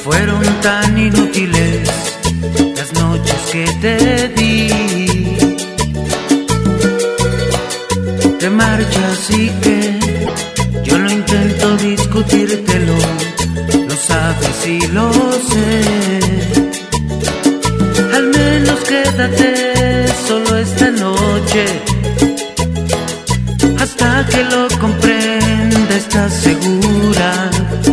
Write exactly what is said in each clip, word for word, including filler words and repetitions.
Fueron tan inútiles las noches que te di. Te marchas y que yo no intento discutírtelo, lo sabes y lo sé. Al menos quédate solo esta noche, hasta que lo comprenda, ¿estás segura?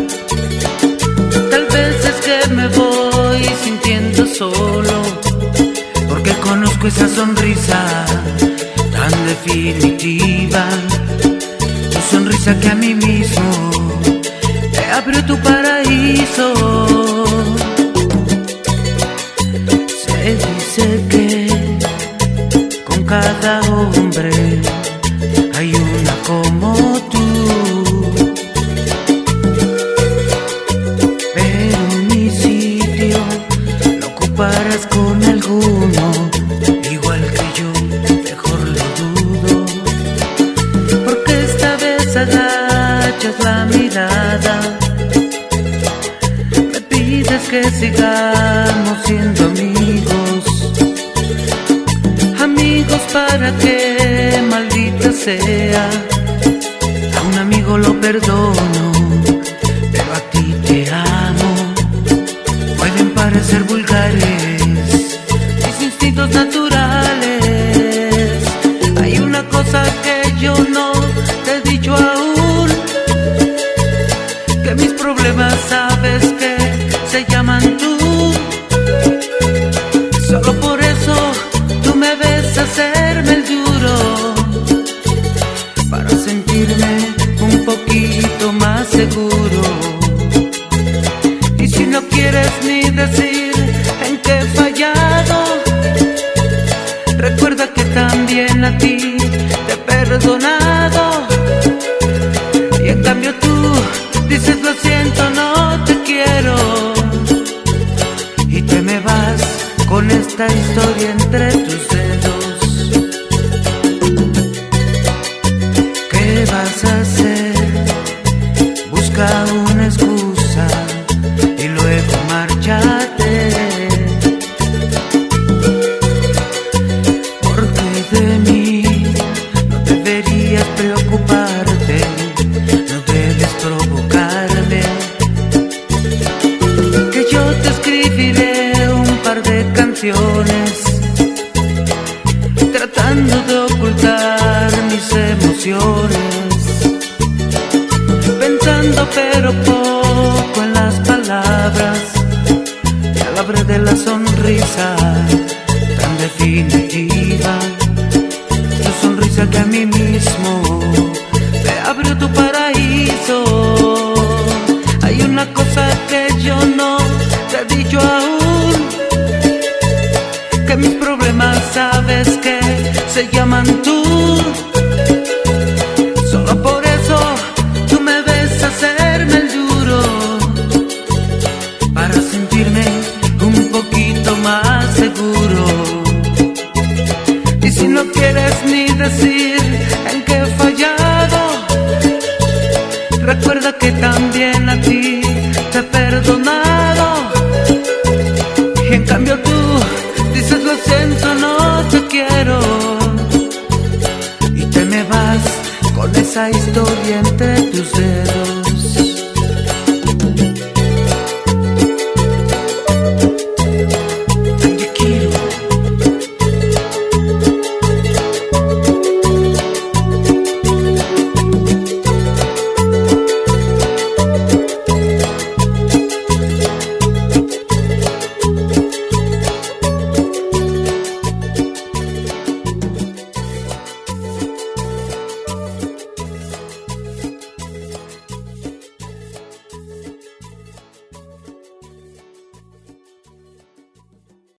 Tal vez es que me voy sintiendo solo, porque conozco esa sonrisa tan definitiva, tu sonrisa que a mí mismo te abrió tu paraíso. Se dice que con cada hombre hay una como tú, pero mi sitio lo ocuparás con alguno, igual que yo, mejor lo dudo, porque esta vez agachas la mirada, me pides que sigamos siendo amigos, amigos para que, maldita sea, a un amigo lo perdono, pero a ti te amo. Pueden parecer vulgares mis instintos naturales, hay una cosa que yo no te he dicho aún, que mis problemas sabes que se llaman tú. Solo por eso tú me ves hacerme el duro, para sentirme un poquito más seguro. Y si no quieres ni decir en qué he fallado, recuerda que también a ti te he perdonado. Y en cambio tú dices lo siento, no te quiero, y te me vas con esta historia entre tus dedos. ¿Qué vas a hacer? Busca una excusa y luego márchate, porque de mí no deberías preocuparte, no debes provocarme, que yo te escribiré un par de canciones tratando de ocultar mis emociones, pensando pero poco en las palabras, te hablé de la sonrisa tan definitiva, tu sonrisa que a mí mismo te abrió tu paraíso. Hay una cosa que yo no te he dicho aún, que mis problemas sabes que se llaman tú. Solo por eso tú me ves hacerme el duro, para sentirme un poquito más seguro. Y si no quieres ni decir en qué he fallado, recuerda que también a ti te he perdonado. Y en cambio tú dices lo siento, no te quiero, y te me vas con esa historia